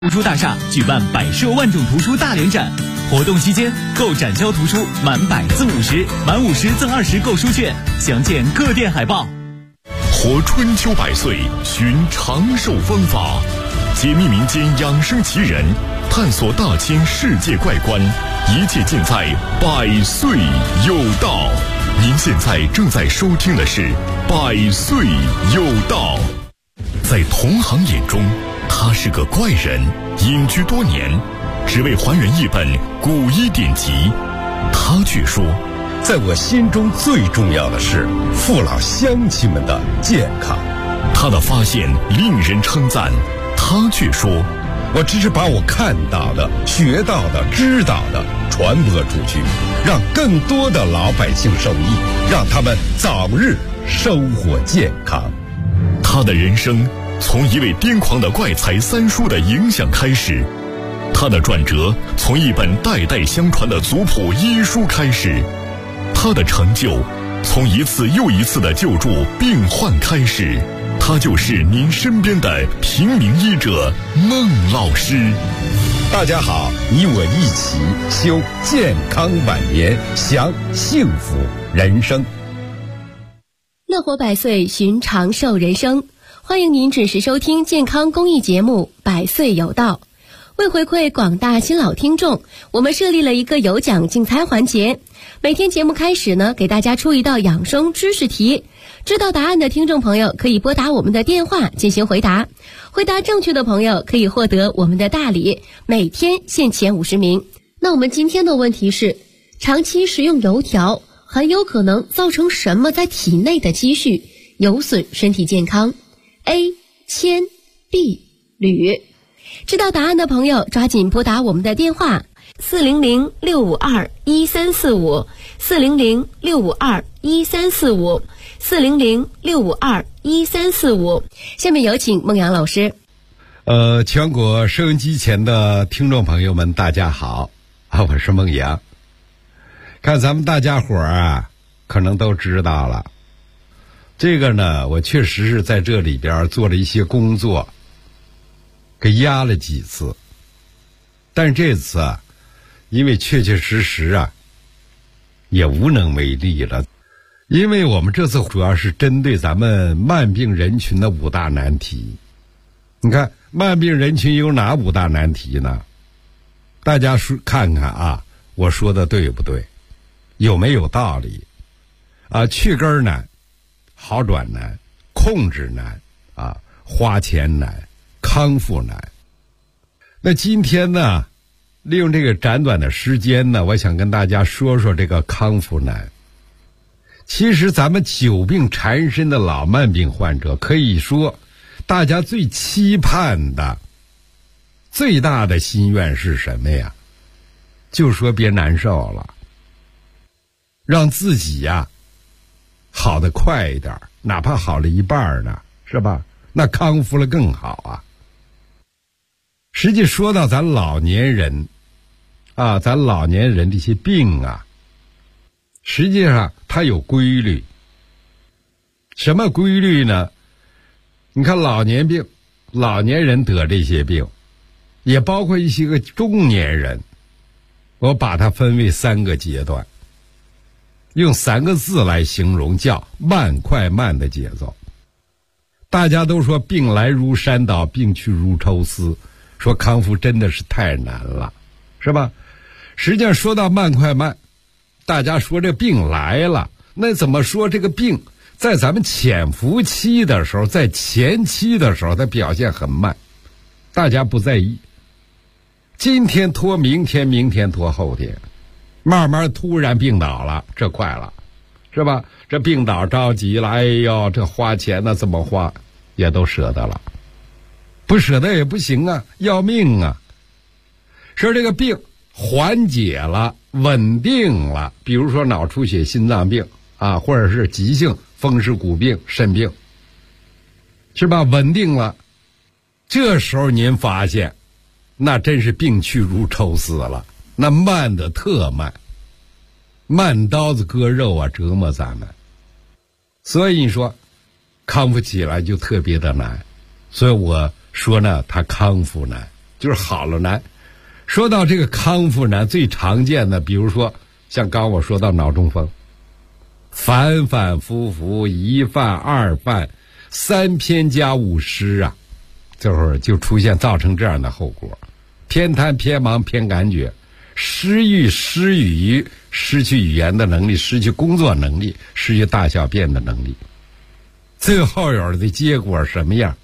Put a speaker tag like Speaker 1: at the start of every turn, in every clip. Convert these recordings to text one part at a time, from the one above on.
Speaker 1: 图书大厦举办百设万种图书大联展，活动期间购展销图书满100赠50，满50赠20购书券，详见各店海报。
Speaker 2: 活春秋百岁，寻长寿方法，解密民间养生奇人，探索大千世界怪观，一切尽在百岁有道。您现在正在收听的是百岁有道。在同行眼中，他是个怪人，隐居多年，只为还原一本古医典籍。他却说，
Speaker 3: 在我心中最重要的是父老乡亲们的健康。
Speaker 2: 他的发现令人称赞，他却说，
Speaker 3: 我只是把我看到的、学到的、知道的传播出去，让更多的老百姓受益，让他们早日生活健康。
Speaker 2: 他的人生从一位癫狂的怪才三叔的影响开始，他的转折从一本代代相传的族谱医书开始，他的成就从一次又一次的救助病患开始。他就是您身边的平民医者孟老师。
Speaker 3: 大家好，你我一起修健康晚年，享幸福人生。
Speaker 4: 乐活百岁，寻长寿人生。欢迎您准时收听健康公益节目《百岁有道》。为回馈广大新老听众，我们设立了一个有奖竞猜环节。每天节目开始呢，给大家出一道养生知识题，知道答案的听众朋友可以拨打我们的电话进行回答，回答正确的朋友可以获得我们的大礼，每天限前50名。那我们今天的问题是，长期食用油条很有可能造成什么在体内的积蓄，有损身体健康？ A. 铅 B. 铝。知道答案的朋友抓紧拨打我们的电话400-652-1345 400-652-1345 400-652-1345。下面有请孟阳老师。
Speaker 3: 全国收音机前的听众朋友们，大家好我是孟阳。看咱们大家伙啊，可能都知道了，这个呢，我确实是在这里边做了一些工作，给压了几次，但是这次啊，因为确确实实啊，也无能为力了。因为我们这次主要是针对咱们慢病人群的5大难题。你看慢病人群有哪5大难题呢？大家说看看啊，我说的对不对，有没有道理啊？去根难，好转难，控制难啊，花钱难，康复难。那今天呢，利用这个短短的时间呢，我想跟大家说说这个康复难。其实咱们久病缠身的老慢病患者，可以说大家最期盼的最大的心愿是什么呀？就说别难受了，让自己呀好得快一点，哪怕好了一半呢，是吧？那康复了更好啊。实际说到咱老年人啊，咱老年人这些病啊，实际上它有规律。什么规律呢？你看老年病，老年人得这些病，也包括一些个中年人，我把它分为3个阶段，用3个字来形容，叫慢快慢的节奏。大家都说病来如山倒，病去如抽丝，说康复真的是太难了，是吧？实际上说到慢快慢，大家说这病来了，那怎么说这个病在咱们潜伏期的时候，在前期的时候它表现很慢，大家不在意，今天拖明天，明天拖后天，慢慢突然病倒了，这快了，是吧？这病倒着急了，哎呦，这花钱呢怎么花也都舍得了，不舍得也不行啊，要命啊。说这个病缓解了，稳定了，比如说脑出血、心脏病啊，或者是急性风湿骨病、肾病，是吧？稳定了，这时候您发现那真是病去如抽丝了，那慢的特慢，慢刀子割肉啊，折磨咱们。所以你说康复起来就特别的难，所以我说呢，它康复难， 就是好了难。说到这个康复难，最常见的，比如说像刚我说到脑中风，反反复复，一犯二犯，三偏加五失啊，这会儿就出现造成这样的后果：偏瘫、偏盲、偏感觉，失语、失语，失去语言的能力，失去工作能力，失去大小便的能力。最后有的结果什么样？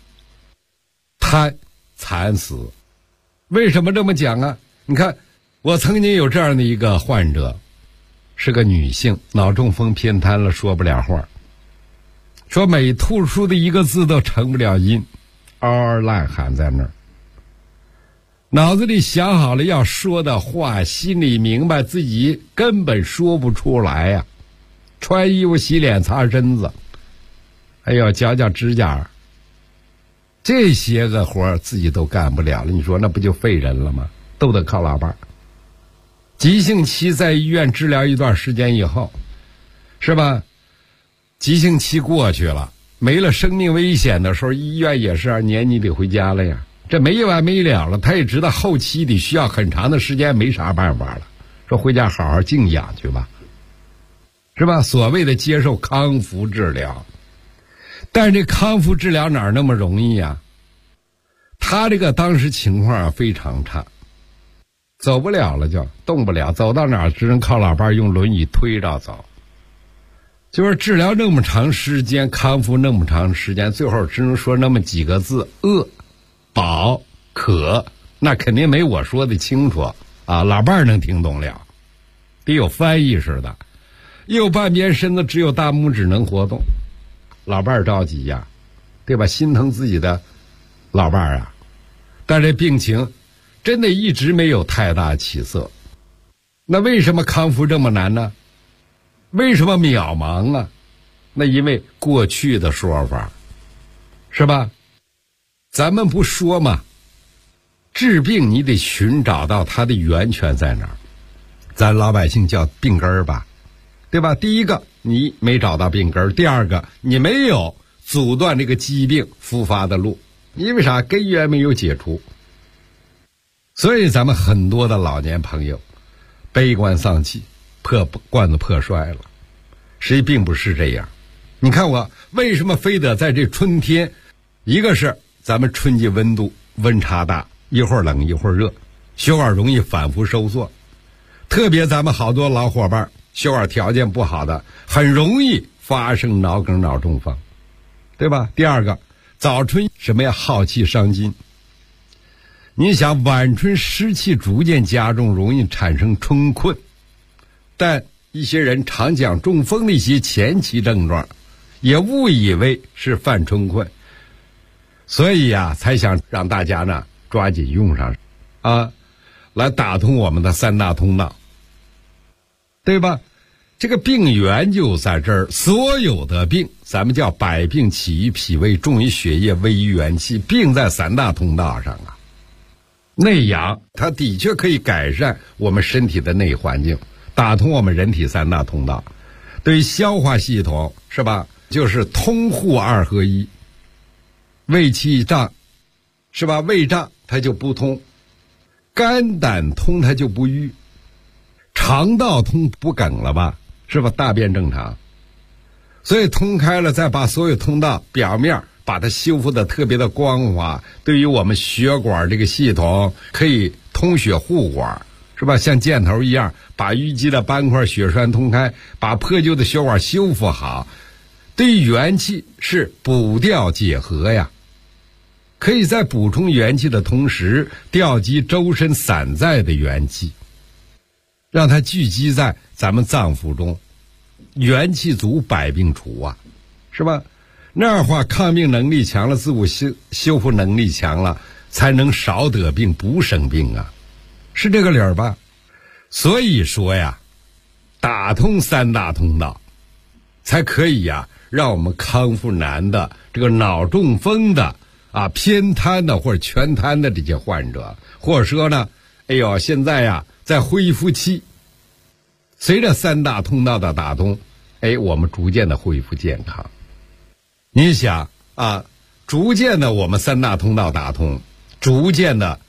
Speaker 3: 惨死。为什么这么讲啊？你看，我曾经有这样的一个患者，是个女性，脑中风偏瘫了，说不了话，说每吐出的一个字都成不了音，嗷嗷烂喊在那儿。脑子里想好了要说的话，心里明白自己根本说不出来呀。穿衣服、洗脸、擦身子，还有绞指甲，这些个活自己都干不了了，你说那不就废人了吗？都得靠老伴儿。急性期在医院治疗一段时间以后，是吧？急性期过去了，没了生命危险的时候，医院也是年你得回家了呀。这没完没了了，他也知道后期得需要很长的时间，没啥办法了，说回家好好静养去吧，是吧？所谓的接受康复治疗，但是这康复治疗哪儿那么容易呀？他这个当时情况非常差，走不了了，就动不了，走到哪儿只能靠老伴用轮椅推着走。就是治疗那么长时间，康复那么长时间，最后只能说那么几个字：饿、饱、渴。那肯定没我说的清楚啊，老伴能听懂了，得有翻译似的。右半边身子只有大拇指能活动，老伴着急呀，对吧？心疼自己的老伴啊，但这病情真的一直没有太大起色。那为什么康复这么难呢？为什么渺茫啊？那因为过去的说法，是吧？咱们不说嘛，治病你得寻找到它的源泉在哪儿，咱老百姓叫病根儿吧，对吧？第一个你没找到病根儿，第二个你没有阻断这个疾病复发的路，因为啥？根源没有解除。所以咱们很多的老年朋友悲观丧气，罐子破摔了，实际并不是这样。你看我为什么非得在这春天，一个是咱们春季温度温差大，一会儿冷一会儿热，血管容易反复收缩，特别咱们好多老伙伴血管条件不好的，很容易发生脑梗脑中风，对吧？第二个，早春什么呀？耗气伤筋。你想晚春湿气逐渐加重，容易产生春困，但一些人常讲中风的一些前期症状，也误以为是犯春困，所以才想让大家呢抓紧用上来打通我们的三大通道，对吧？这个病源就在这儿，所有的病咱们叫百病起于脾胃，重于血液，危于元气，病在三大通道上啊。内养它的确可以改善我们身体的内环境，打通我们人体三大通道。对于消化系统，是吧？就是通户二合一。胃气胀，是吧？胃胀它就不通，肝胆通它就不郁，肠道通不梗了吧，是吧？大便正常，所以通开了，再把所有通道表面把它修复的特别的光滑，对于我们血管这个系统可以通血护管，是吧？像箭头一样，把淤积的斑块血栓通开，把破旧的血管修复好，对于元气是补调解和呀，可以在补充元气的同时调集周身散在的元气，让它聚集在咱们脏腑中，元气足，百病除啊，是吧？那样话抗病能力强了，自我修复能力强了，才能少得病不生病啊，是这个理儿吧？所以说呀，打通三大通道才可以让我们康复难的这个脑中风的偏瘫的或者全瘫的这些患者，或者说呢现在在恢复期，随着三大通道的打通，我们逐渐的恢复健康。你想逐渐的我们三大通道打通，逐渐的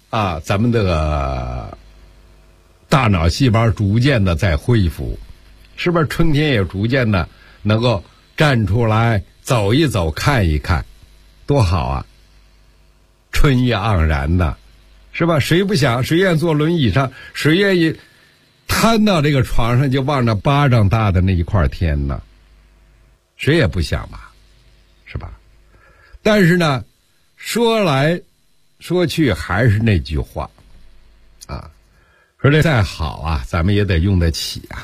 Speaker 3: 咱们的大脑细胞逐渐的在恢复，是不是春天也逐渐的能够站出来走一走看一看，多好啊，春意盎然的，是吧？谁不想，谁愿坐轮椅上，谁愿意瘫到这个床上就望着巴掌大的那一块天呢？谁也不想吧，是吧？但是呢，说来说去还是那句话啊，说这再好啊，咱们也得用得起啊。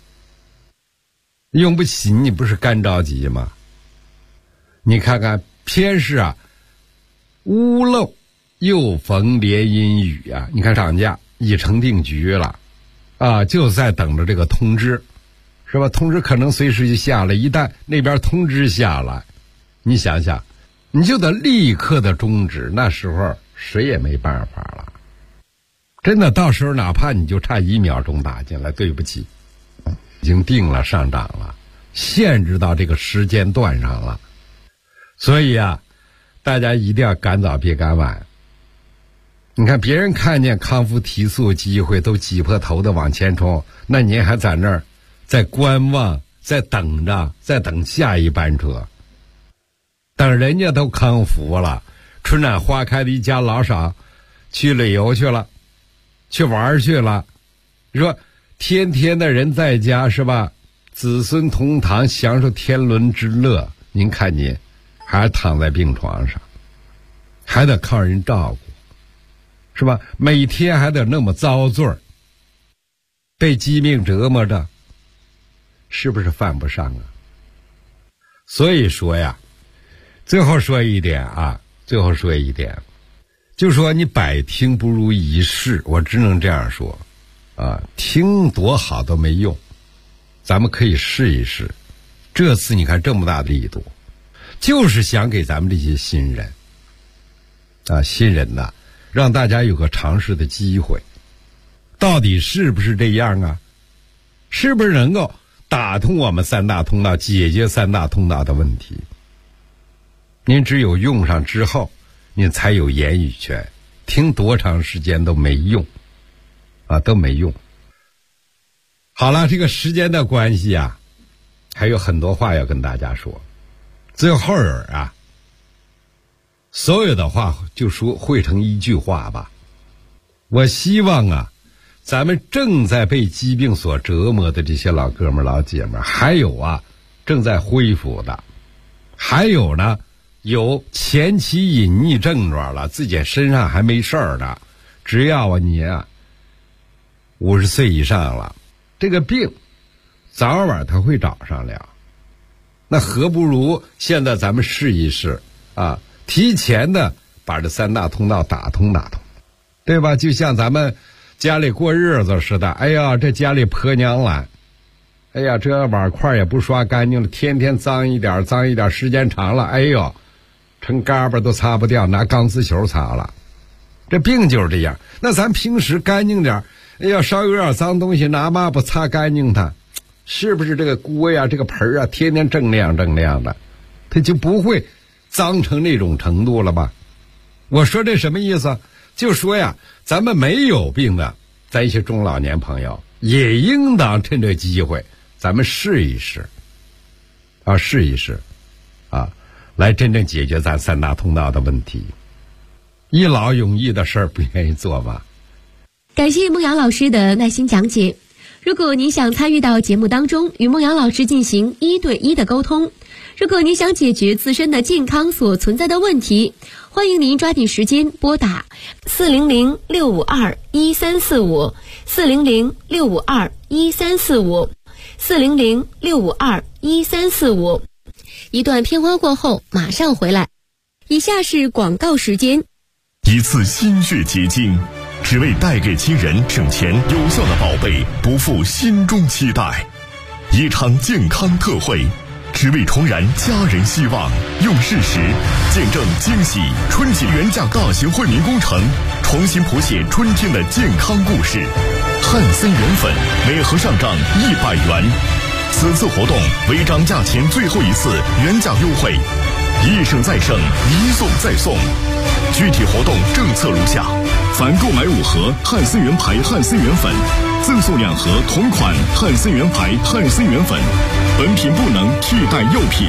Speaker 3: 用不起你不是干着急吗？你看看偏是屋漏又逢连阴雨啊！你看涨价已成定局了就在等着这个通知，是吧？通知可能随时就下来，一旦那边通知下来，你想想你就得立刻的终止，那时候谁也没办法了。真的，到时候哪怕你就差1秒钟打进来，对不起，已经定了上涨了，限制到这个时间段上了。所以大家一定要赶早别赶晚。你看别人看见康复提速机会都挤破头的往前冲，那您还在那儿在观望，在等着，在等下一班车，等人家都康复了，春暖花开的一家老少去旅游去了，去玩去了，你说天天的人在家，是吧？子孙同堂享受天伦之乐，您看您还躺在病床上，还得靠人照顾，是吧？每天还得那么遭罪，被疾病折磨着，是不是犯不上啊？所以说呀，最后说一点，就说你百听不如一试，我只能这样说听多好都没用，咱们可以试一试。这次你看这么大的力度，就是想给咱们这些新人让大家有个尝试的机会，到底是不是这样啊？是不是能够打通我们3大通道，解决3大通道的问题？您只有用上之后，您才有言语权，听多长时间都没用都没用。好了，这个时间的关系还有很多话要跟大家说，最后所有的话就说汇成一句话吧。我希望咱们正在被疾病所折磨的这些老哥们老姐们，还有正在恢复的，还有呢有前期隐匿症状了，自己身上还没事儿呢，只要你50岁以上了，这个病早晚他会找上了，那何不如现在咱们试一试提前的把这3大通道打通，对吧？就像咱们家里过日子似的，哎呀，这家里婆娘懒，哎呀，这碗筷也不刷干净了，天天脏一点，时间长了，哎呦，成嘎巴都擦不掉，拿钢丝球擦了。这病就是这样。那咱平时干净点，哎呀，稍有点脏东西，拿抹布擦干净它，是不是这个锅呀，这个盆天天锃亮的，它就不会脏成那种程度了吧？我说这什么意思？就说咱们没有病的，咱一些中老年朋友也应当趁这机会，咱们试一试来真正解决咱3大通道的问题。一劳永逸的事儿不愿意做吗？
Speaker 4: 感谢孟阳老师的耐心讲解。如果您想参与到节目当中，与孟阳老师进行1对1的沟通，如果您想解决自身的健康所存在的问题，欢迎您抓紧时间拨打400-652-1345 400-652-1345 400-652-1345。一段片花过后马上回来。以下是广告时间。
Speaker 2: 一次心血结晶，只为带给亲人省钱有效的宝贝不负心中期待。一场健康特惠，只为重燃家人希望，用事实见证惊喜春节原价大型惠民工程，重新谱写春天的健康故事。汉森原粉每盒上涨100元，此次活动为涨价前最后一次原价优惠，一省再省，一送再送。 具体活动政策如下：凡购买5盒汉森源牌汉森源粉，赠送2盒同款汉森源牌汉森源粉，本品不能替代药品。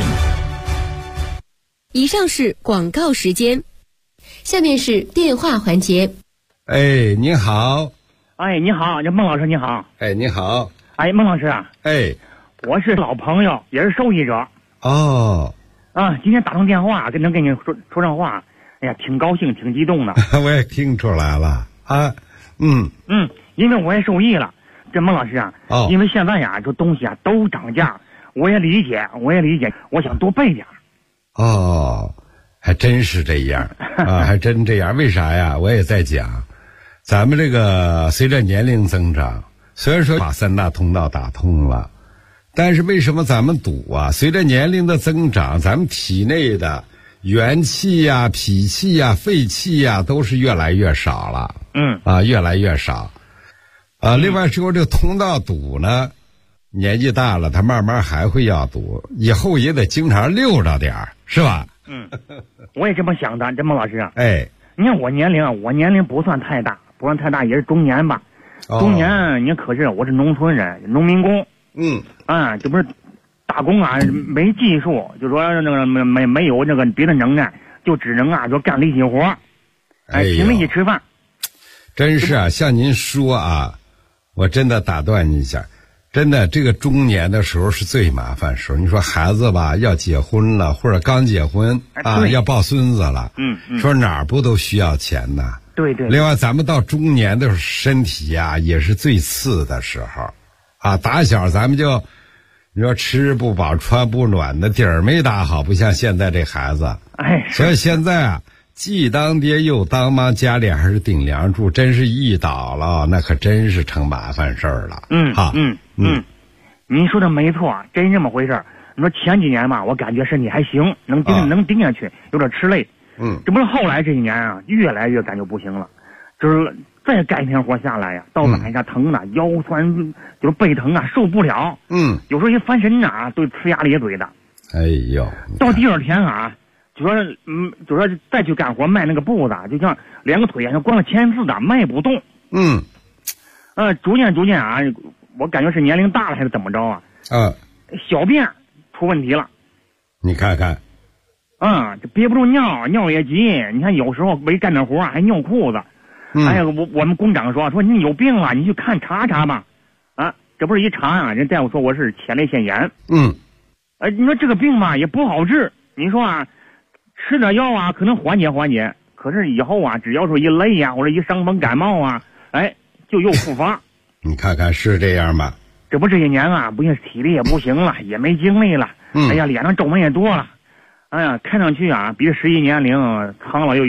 Speaker 4: 以上是广告时间，下面是电话环节。
Speaker 3: 哎，您好。
Speaker 5: 哎，你好，这孟老师你好。
Speaker 3: 哎，你好。
Speaker 5: 哎，孟老师啊。
Speaker 3: 哎，
Speaker 5: 我是老朋友，也是受益者。
Speaker 3: 哦。
Speaker 5: 啊，今天打通电话能跟你说上话，哎呀，挺高兴，挺激动的。
Speaker 3: 我也听出来了啊。
Speaker 5: 因为我也受益了。这孟老师啊，因为现在呀，这东西啊都涨价，我也理解，我想多备点。
Speaker 3: 哦，还真是这样啊，还真这样。为啥呀？我也在讲，咱们这个随着年龄增长，虽然说把3大通道打通了，但是为什么咱们赌啊？随着年龄的增长，咱们体内的元气呀、脾气呀、肺气呀都是越来越少了。越来越少。另外说这个通道堵呢，年纪大了，他慢慢还会要堵，以后也得经常溜着点儿，是吧？
Speaker 5: 我也这么想的，这孟老师啊。
Speaker 3: 哎，
Speaker 5: 你看我年龄不算太大，也是中年吧。中年，你可是我是农村人，农民工。这不是打工啊，没技术，就说那个没有那个别的能耐，就只能啊说干力气活，凭力气吃饭。
Speaker 3: 真是啊，像您说啊，我真的打断你一下，真的这个中年的时候是最麻烦时候。你说孩子吧要结婚了，或者刚结婚啊，要抱孙子了，说哪儿不都需要钱呢？
Speaker 5: 对。
Speaker 3: 另外咱们到中年的时候，身体啊也是最次的时候啊，打小咱们就你说吃不饱穿不暖的，底儿没打好，不像现在这孩子。所以现在啊，既当爹又当妈，家里还是顶梁柱，真是一倒了，那可真是成麻烦事儿了。
Speaker 5: 您说的没错，真这么回事。你说前几年嘛，我感觉身体还行，能顶下去，有点吃累。这不是后来这几年啊，越来越感觉不行了，就是再干一天活下来呀，到晚上疼的，腰酸，就是背疼啊，受不了。有时候一翻身啊，都呲牙咧嘴的。
Speaker 3: 哎呦，
Speaker 5: 到第二天啊，就说再去干活迈那个步子，就像两个腿像关了铅似的，迈不动。逐渐啊，我感觉是年龄大了还是怎么着啊？小便出问题了。
Speaker 3: 你看看。
Speaker 5: 这憋不住尿也急。你看有时候没干点活还尿裤子。哎呀，我们工长说你有病了，你去查查吧。这不是一查啊，人大夫说我是前列腺炎。你说这个病吧也不好治。你说啊，吃点药啊可能缓解，可是以后啊，只要说一累呀，或者一伤风感冒啊，就又复发。
Speaker 3: 你看看是这样吧？
Speaker 5: 这不这些年啊，不行，体力也不行了，也没精力了。哎呀，脸上皱纹也多了。哎呀，看上去啊，比实际年龄苍老了有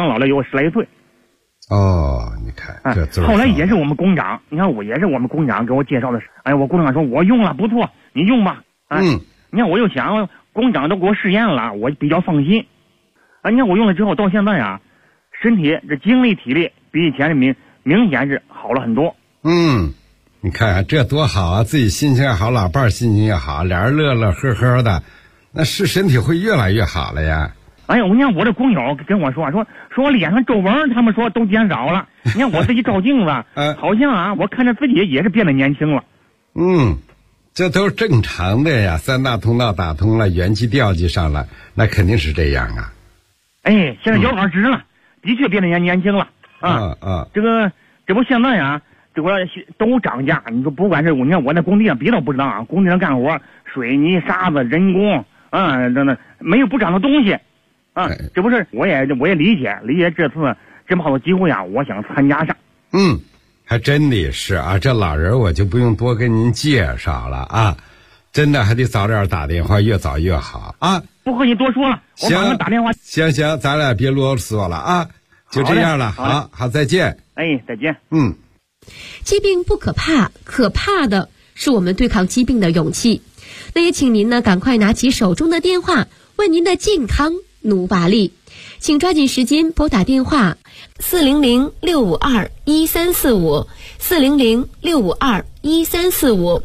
Speaker 5: 10来岁。
Speaker 3: 你看，这字。
Speaker 5: 后来也是我们工长，你看我也是我们工长给我介绍的。我工长说我用了不错，你用吧。你看我又想，工长都给我试验了，我比较放心。你看我用了之后，到现在啊，身体这精力体力比以前明显是好了很多。
Speaker 3: 你看看这多好啊！自己心情也好，老伴儿心情也好，俩人乐乐呵呵的，那是身体会越来越好了呀。
Speaker 5: 你看我这工友跟我说我脸上皱纹，他们说都减少了。你看我自己照镜子，好像啊，我看着自己也是变得年轻了。
Speaker 3: 这都是正常的呀。3大通道打通了，元气调剂上来，那肯定是这样啊。
Speaker 5: 现在腰杆直了，的确变得年轻了这不现在啊，这个都涨价。你说不管是你看我在工地上，别的不知道啊，工地上干活，水泥、沙子、人工那没有不涨的东西这不是我也理解这次这么好的机会啊，我想参加上。
Speaker 3: 还真的是啊，这老人我就不用多跟您介绍了啊，真的还得早点打电话，越早越好啊。
Speaker 5: 不和你多说了，我马上打电话。
Speaker 3: 行，咱俩别啰嗦了啊，就这样了。好，再见。
Speaker 5: 再见。
Speaker 4: 疾病不可怕，可怕的是我们对抗疾病的勇气。那也请您呢赶快拿起手中的电话，为您的健康努把力。请抓紧时间拨打电话400-652-1345 400-652-1345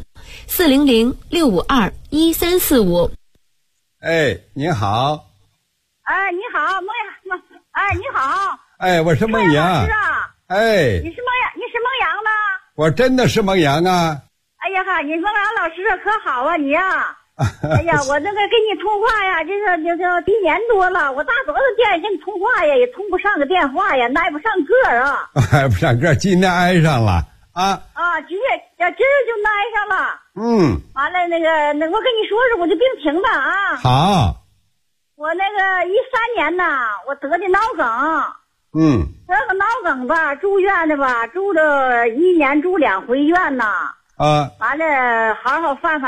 Speaker 4: 400-652-1345。
Speaker 3: 您好。
Speaker 6: 你好，孟哎，你好。
Speaker 3: 哎，我是孟阳。
Speaker 6: 老师啊。
Speaker 3: 哎。
Speaker 6: 你是孟阳吗？
Speaker 3: 我真的是孟阳啊。
Speaker 6: 哎呀哈，你孟阳老师可好啊你呀。哎呀，我那个跟你通话呀，这1年多了，我打多少电跟你通话呀，也通不上个电话呀，挨不上个啊。
Speaker 3: 挨不上个，今天挨上了啊。
Speaker 6: 啊，今儿就挨上了。完了我跟你说说，我就病情吧啊。
Speaker 3: 好。
Speaker 6: 我那个13年呐，我得的脑梗。得个脑梗吧，住院的吧，住了1年，住2回院呐。完了，好好饭。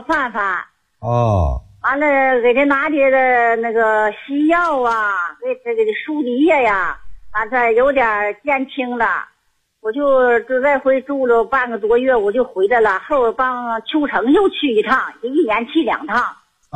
Speaker 6: 完了，给他拿的那个西药啊，给这输的液呀，完了有点减轻了。我就再回住了半个多月，我就回来了。后边帮秋城又去一趟，就1年去2趟。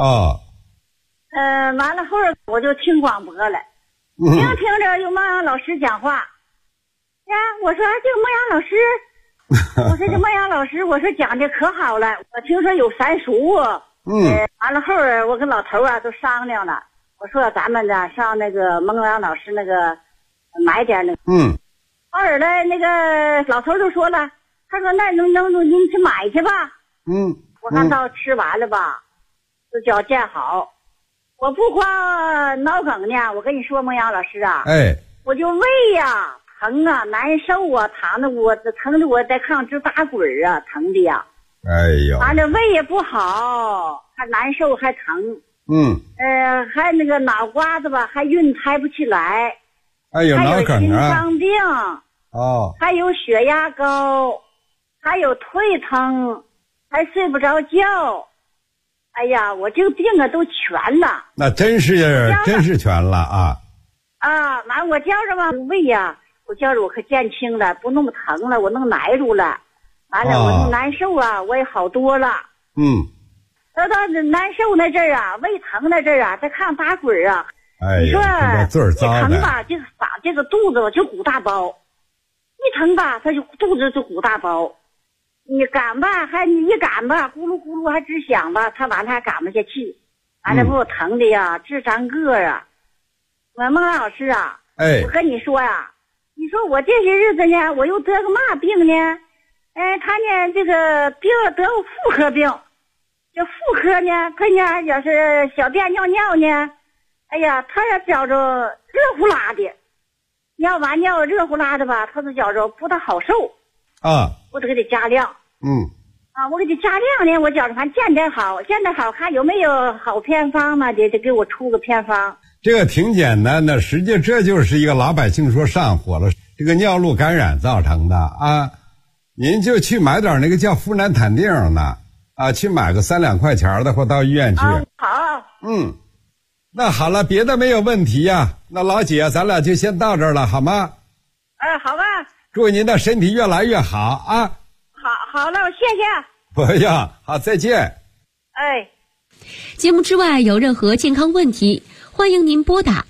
Speaker 6: 完了后边我就听广播了，听着有孟阳老师讲话。呀，我说这个孟阳老师，我说这孟阳老师，我说讲的可好了。我听说有三叔。完了后边我跟老头啊都商量了，我说咱们呢上那个孟阳老师那个买点那个。后来那个老头就说了，他说那能您去买去吧。我看到吃完了吧，就叫见好。我不光脑梗呢，我跟你说孟阳老师啊，我就胃呀疼啊，难受啊，疼的我在炕上直打滚啊，疼的呀。
Speaker 3: 哎呦，
Speaker 6: 完了胃也不好，还难受还疼。还那个脑瓜子吧，还晕抬不起来。
Speaker 3: 有脑梗啊，
Speaker 6: 还有心脏病。还有血压高，还有腿疼，还睡不着觉。哎呀，我这个病啊都全了。那真是
Speaker 3: 全了啊！
Speaker 6: 完我觉着吧胃呀，我觉着我可减轻了，不那么疼了，我能耐住了。完了，我那难受啊，我也好多了。到难受那阵儿啊，胃疼那阵儿啊，在炕上打滚啊。你说一疼吧，这个肚子就鼓大包；一疼吧，它就肚子就鼓大包。你赶吧，你一赶吧，咕噜咕噜还直响吧，他完了还赶不下去，完了给我疼的呀，直长个啊！我孟老师啊，我跟你说呀，你说我这些日子呢，我又得个嘛病呢？他呢这个病得个妇科病，这妇科呢，他呢要是小便尿呢，哎呀，他要觉着热乎拉的，尿完尿热乎拉的吧，他就觉着不大好受。我得给他加量。我给他加量呢，我觉着反正见得好，看有没有好偏方嘛，得给我出个偏方。
Speaker 3: 这个挺简单的，实际这就是一个老百姓说上火了，这个尿路感染造成的啊。您就去买点那个叫呋喃坦定的去买个3-2块钱的，或到医院去。
Speaker 6: 好。
Speaker 3: 那好了，别的没有问题呀。那老姐，咱俩就先到这儿了，好吗？
Speaker 6: 好吧。
Speaker 3: 祝您的身体越来越好啊！
Speaker 6: 好了，谢谢。
Speaker 3: 不用，好，再见。
Speaker 4: 节目之外有任何健康问题，欢迎您拨打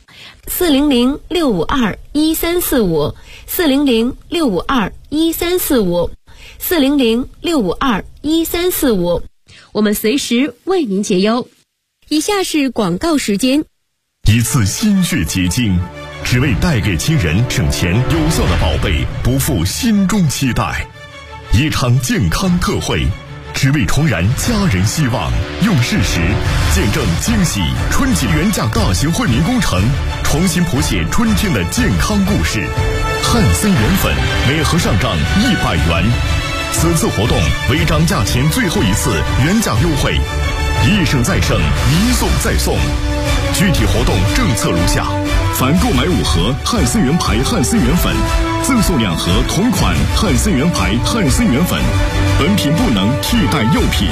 Speaker 4: 400-652-1345 400-652-1345 400-652-1345，我们随时为您解忧。以下是广告时间。
Speaker 2: 一次心血结晶，只为带给亲人省钱有效的宝贝，不负心中期待。一场健康特惠，只为重燃家人希望，用事实见证惊喜。春季原价大型惠民工程，重新谱写春天的健康故事。汉森元粉每盒上账100元，此次活动为涨价前最后一次原价优惠，一胜再胜，一送再送。具体活动政策如下：凡购买5盒汉森元牌汉森元粉，赠送2盒同款汉森元牌汉森元粉，本品不能替代药品。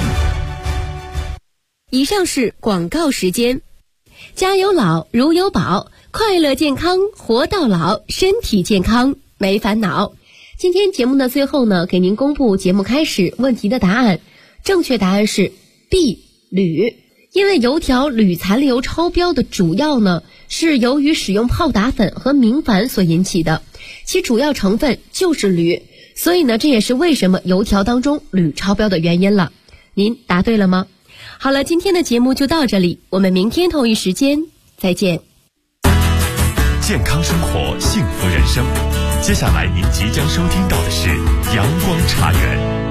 Speaker 4: 以上是广告时间。家有老如有宝，快乐健康活到老，身体健康没烦恼。今天节目的最后呢，给您公布节目开始问题的答案。正确答案是 B 铝。因为油条铝残留超标的主要呢是由于使用泡打粉和明矾所引起的，其主要成分就是铝，所以呢这也是为什么油条当中铝超标的原因了。您答对了吗？好了，今天的节目就到这里，我们明天同一时间再见。
Speaker 2: 健康生活，幸福人生。接下来您即将收听到的是阳光茶园。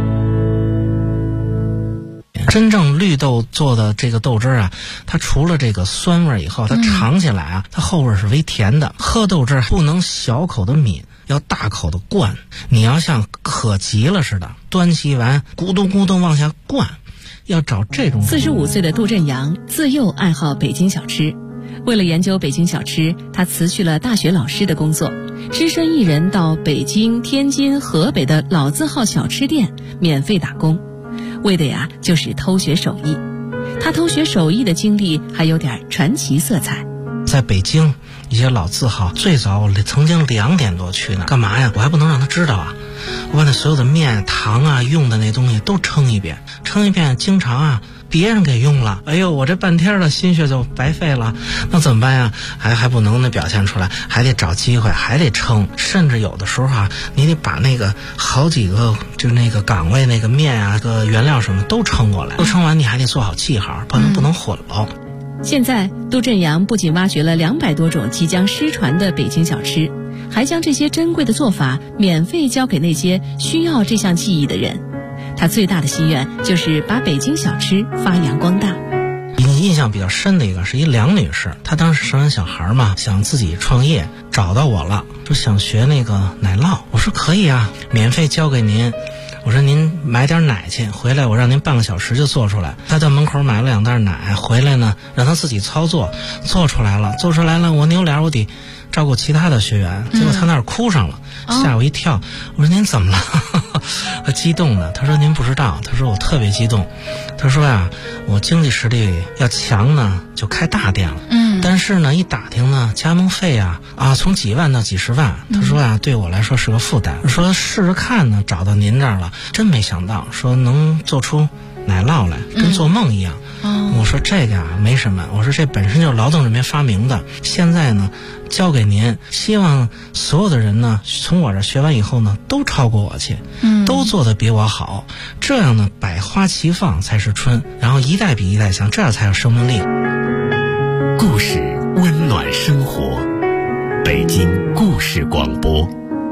Speaker 7: 真正绿豆做的这个豆汁啊，它除了这个酸味以后，它尝起来啊，它后味是微甜的。喝豆汁不能小口的抿，要大口的灌。你要像渴急了似的，端起完咕咚咕咚往下灌，要找这种。
Speaker 4: 45岁的杜振阳自幼爱好北京小吃，为了研究北京小吃，他辞去了大学老师的工作，只身一人到北京、天津、河北的老字号小吃店免费打工。为的呀，就是偷学手艺。他偷学手艺的经历还有点传奇色彩。
Speaker 7: 在北京一些老字号，最早我曾经2点多去呢，干嘛呀？我还不能让他知道啊！我把那所有的面、糖啊、用的那东西都称一遍，经常啊别人给用了，哎呦，我这半天的心血就白费了，那怎么办呀？还不能那表现出来，还得找机会，还得称，甚至有的时候啊，你得把那个好几个就是那个岗位那个面啊、个原料什么都称过来，都称完你还得做好记号，不能混了。
Speaker 4: 现在杜振阳不仅挖掘了200多种即将失传的北京小吃，还将这些珍贵的做法免费教给那些需要这项技艺的人。他最大的心愿就是把北京小吃发扬光大。
Speaker 7: 印象比较深的一个是一梁女士，她当时生完小孩嘛，想自己创业，找到我了，说想学那个奶酪。我说可以啊，免费教给您。我说您买点奶去，回来我让您半个小时就做出来。他到门口买了2袋奶，回来呢让他自己操作，做出来了，我扭脸我得照顾其他的学员，结果他那儿哭上了，吓我一跳。我说您怎么了？激动的。他说您不知道，他说我特别激动。他说呀，我经济实力要强呢，就开大店了。但是呢，一打听呢，加盟费啊从几万到几十万。他说呀，对我来说是个负担。说试着看呢，找到您这儿了，真没想到，说能做出奶酪来，跟做梦一样。我说这个没什么，我说这本身就是劳动人民发明的，现在呢交给您，希望所有的人呢从我这学完以后呢都超过我去，都做得比我好，这样呢百花齐放才是春，然后一代比一代强，这样才有生命力。
Speaker 2: 故事温暖生活，北京故事广播。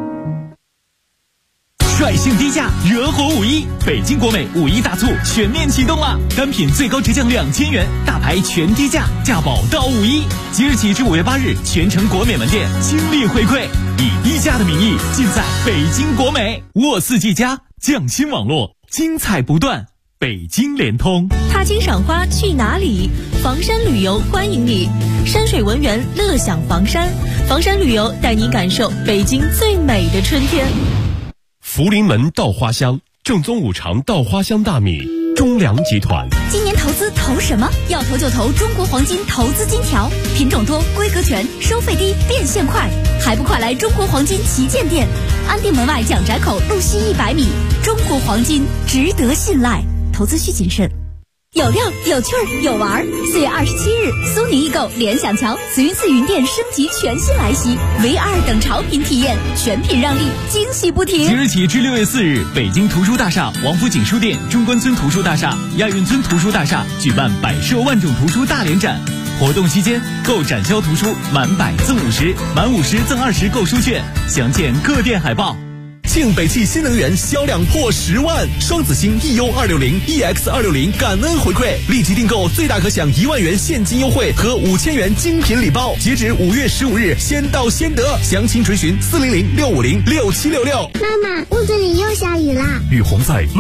Speaker 1: 率性低价，惹火5·1！北京国美5·1大促全面启动了，单品最高直降2000元，大牌全低价，价保到5·1！即日起至5月8日，全城国美门店倾力回馈，以低价的名义，尽在北京国美。沃4季家，匠心网络，精彩不断。北京联通，
Speaker 8: 踏青赏花去哪里？房山旅游欢迎你，山水文园乐享房山，房山旅游带你感受北京最美的春天。
Speaker 2: 福临门稻花香，正宗5常稻花香大米，中粮集团。
Speaker 9: 今年投资投什么？要投就投中国黄金投资金条，品种多，规格全，收费低，变现快，还不快来中国黄金旗舰店，安定门外蒋宅口路西100米。中国黄金值得信赖，投资需谨慎。有料有趣有玩！4月27日，苏宁易购联想桥慈云寺云店升级全新来袭 ，VR 等潮品体验，全品让利，惊喜不停。
Speaker 1: 即日起至6月4日，北京图书大厦、王府井书店、中关村图书大厦、亚运村图书大厦举办百设万种图书大联展。活动期间，购展销图书满100赠50，满50赠20购书券，详见各店海报。
Speaker 10: 庆北汽新能源销量破10万，双子星 EU260、EX260 感恩回馈，立即订购最大可享1万元现金优惠和5000元精品礼包，截止5月15日，先到先得，详情垂询400-650-6766。
Speaker 11: 妈妈，屋子里又下雨啦！
Speaker 2: 雨洪在